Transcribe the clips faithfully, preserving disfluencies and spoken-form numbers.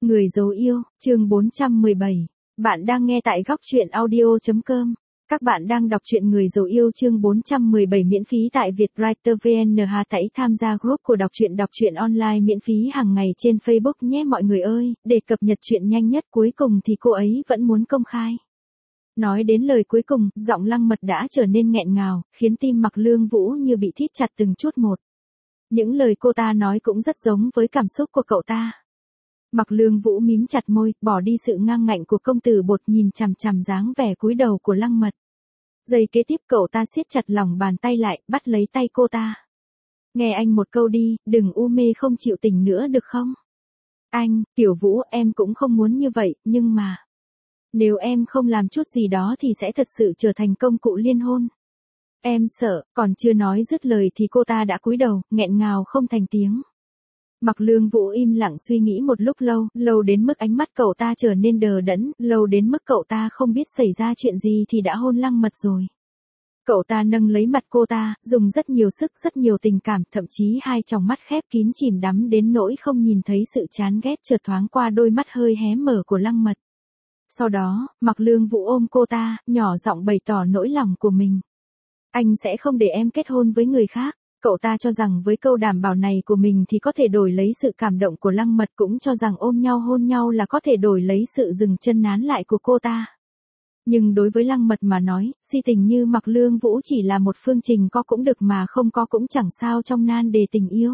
Người dấu yêu, chương bốn trăm mười bảy. Bạn đang nghe tại góc truyện audio chấm com. Các bạn đang đọc truyện Người dấu yêu chương bốn trăm mười bảy miễn phí tại Vietwriter vê en. Hãy tham gia group của đọc truyện đọc truyện online miễn phí hàng ngày trên Facebook nhé mọi người ơi, để cập nhật truyện nhanh nhất. Cuối cùng thì cô ấy vẫn muốn công khai. Nói đến lời cuối cùng, giọng Lăng Mật đã trở nên nghẹn ngào, khiến tim Mạc Lương Vũ như bị thít chặt từng chút một. Những lời cô ta nói cũng rất giống với cảm xúc của cậu ta. Mạc Lương Vũ mím chặt môi, bỏ đi sự ngang ngạnh của công tử bột, nhìn chằm chằm dáng vẻ cúi đầu của Lăng Mật. Giây kế tiếp cậu ta siết chặt lòng bàn tay lại, bắt lấy tay cô ta. Nghe anh một câu đi, đừng u mê không chịu tình nữa được không? Anh, Tiểu Vũ, em cũng không muốn như vậy, nhưng mà... Nếu em không làm chút gì đó thì sẽ thật sự trở thành công cụ liên hôn. Em sợ, còn chưa nói dứt lời thì cô ta đã cúi đầu, nghẹn ngào không thành tiếng. Mạc Lương Vũ im lặng suy nghĩ một lúc lâu, lâu đến mức ánh mắt cậu ta trở nên đờ đẫn, lâu đến mức cậu ta không biết xảy ra chuyện gì thì đã hôn Lăng Mật rồi. Cậu ta nâng lấy mặt cô ta, dùng rất nhiều sức, rất nhiều tình cảm, thậm chí hai tròng mắt khép kín chìm đắm đến nỗi không nhìn thấy sự chán ghét chợt thoáng qua đôi mắt hơi hé mở của Lăng Mật. Sau đó, Mạc Lương Vũ ôm cô ta, nhỏ giọng bày tỏ nỗi lòng của mình. Anh sẽ không để em kết hôn với người khác. Cậu ta cho rằng với câu đảm bảo này của mình thì có thể đổi lấy sự cảm động của Lăng Mật, cũng cho rằng ôm nhau hôn nhau là có thể đổi lấy sự dừng chân nán lại của cô ta. Nhưng đối với Lăng Mật mà nói, si tình như Mạc Lương Vũ chỉ là một phương trình, có cũng được mà không có cũng chẳng sao trong nan đề tình yêu.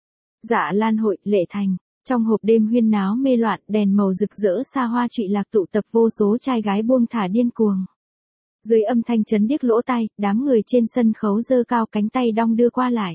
Dạ Lan hội, Lệ Thành. Trong hộp đêm huyên náo mê loạn, đèn màu rực rỡ xa hoa trụy lạc, tụ tập vô số trai gái buông thả điên cuồng. Dưới âm thanh chấn điếc lỗ tai, đám người trên sân khấu giơ cao cánh tay đong đưa qua lại.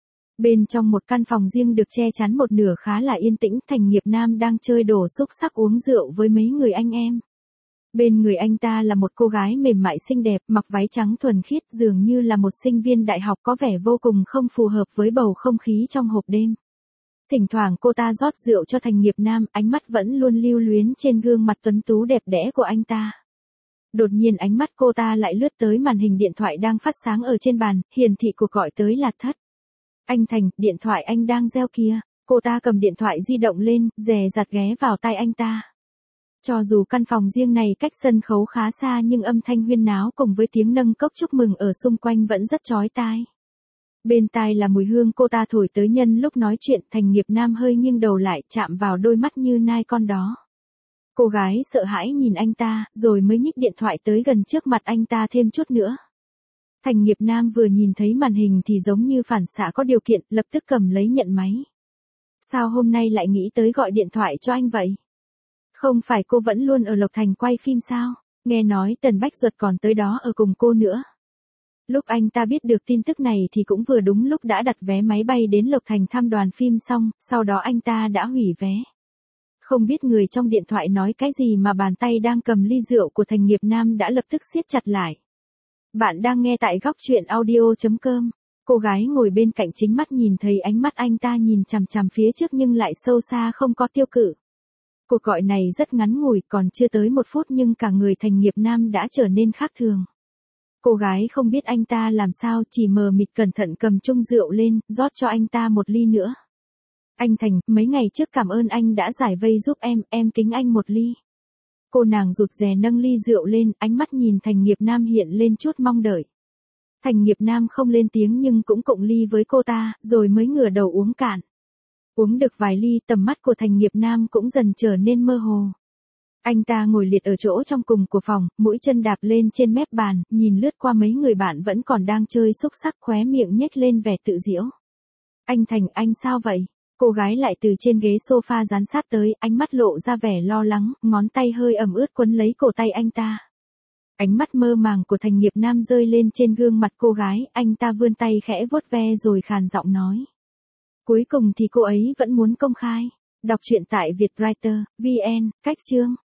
Bên trong một căn phòng riêng được che chắn một nửa khá là yên tĩnh, Thành Nghiệp Nam đang chơi đổ xúc sắc uống rượu với mấy người anh em. Bên người anh ta là một cô gái mềm mại xinh đẹp, mặc váy trắng thuần khiết, dường như là một sinh viên đại học, có vẻ vô cùng không phù hợp với bầu không khí trong hộp đêm. Thỉnh thoảng cô ta rót rượu cho Thành Nghiệp Nam, ánh mắt vẫn luôn lưu luyến trên gương mặt tuấn tú đẹp đẽ của anh ta. Đột nhiên ánh mắt cô ta lại lướt tới màn hình điện thoại đang phát sáng ở trên bàn, hiển thị cuộc gọi tới là Thất. Anh Thành, điện thoại anh đang reo kìa. Cô ta cầm điện thoại di động lên, dè dặt ghé vào tai anh ta. Cho dù căn phòng riêng này cách sân khấu khá xa nhưng âm thanh huyên náo cùng với tiếng nâng cốc chúc mừng ở xung quanh vẫn rất chói tai. Bên tai là mùi hương cô ta thổi tới nhân lúc nói chuyện. Thành Nghiệp Nam hơi nghiêng đầu lại, chạm vào đôi mắt như nai con đó. Cô gái sợ hãi nhìn anh ta, rồi mới nhích điện thoại tới gần trước mặt anh ta thêm chút nữa. Thành Nghiệp Nam vừa nhìn thấy màn hình thì giống như phản xạ có điều kiện, lập tức cầm lấy nhận máy. Sao hôm nay lại nghĩ tới gọi điện thoại cho anh vậy? Không phải cô vẫn luôn ở Lộc Thành quay phim sao? Nghe nói Tần Bách Duật còn tới đó ở cùng cô nữa. Lúc anh ta biết được tin tức này thì cũng vừa đúng lúc đã đặt vé máy bay đến Lộc Thành thăm đoàn phim xong, sau đó anh ta đã hủy vé. Không biết người trong điện thoại nói cái gì mà bàn tay đang cầm ly rượu của Thành Nghiệp Nam đã lập tức siết chặt lại. Bạn đang nghe tại góc truyện audio chấm com. Cô gái ngồi bên cạnh chính mắt nhìn thấy ánh mắt anh ta nhìn chằm chằm phía trước nhưng lại sâu xa không có tiêu cự. Cuộc gọi này rất ngắn ngủi, còn chưa tới một phút nhưng cả người Thành Nghiệp Nam đã trở nên khác thường. Cô gái không biết anh ta làm sao, chỉ mờ mịt cẩn thận cầm chung rượu lên, rót cho anh ta một ly nữa. Anh Thành, mấy ngày trước cảm ơn anh đã giải vây giúp em, em kính anh một ly. Cô nàng rụt rè nâng ly rượu lên, ánh mắt nhìn Thành Nghiệp Nam hiện lên chút mong đợi. Thành Nghiệp Nam không lên tiếng nhưng cũng cộng ly với cô ta, rồi mới ngửa đầu uống cạn. Uống được vài ly, tầm mắt của Thành Nghiệp Nam cũng dần trở nên mơ hồ. Anh ta ngồi liệt ở chỗ trong cùng của phòng, mũi chân đạp lên trên mép bàn, nhìn lướt qua mấy người bạn vẫn còn đang chơi xúc sắc, khóe miệng nhếch lên vẻ tự giễu. Anh Thành, anh sao vậy? Cô gái lại từ trên ghế sofa dán sát tới, ánh mắt lộ ra vẻ lo lắng, ngón tay hơi ẩm ướt quấn lấy cổ tay anh ta. Ánh mắt mơ màng của Thành Nghiệp Nam rơi lên trên gương mặt cô gái, anh ta vươn tay khẽ vuốt ve rồi khàn giọng nói. Cuối cùng thì cô ấy vẫn muốn công khai. Đọc truyện tại Vietwriter, vê en, cách chương.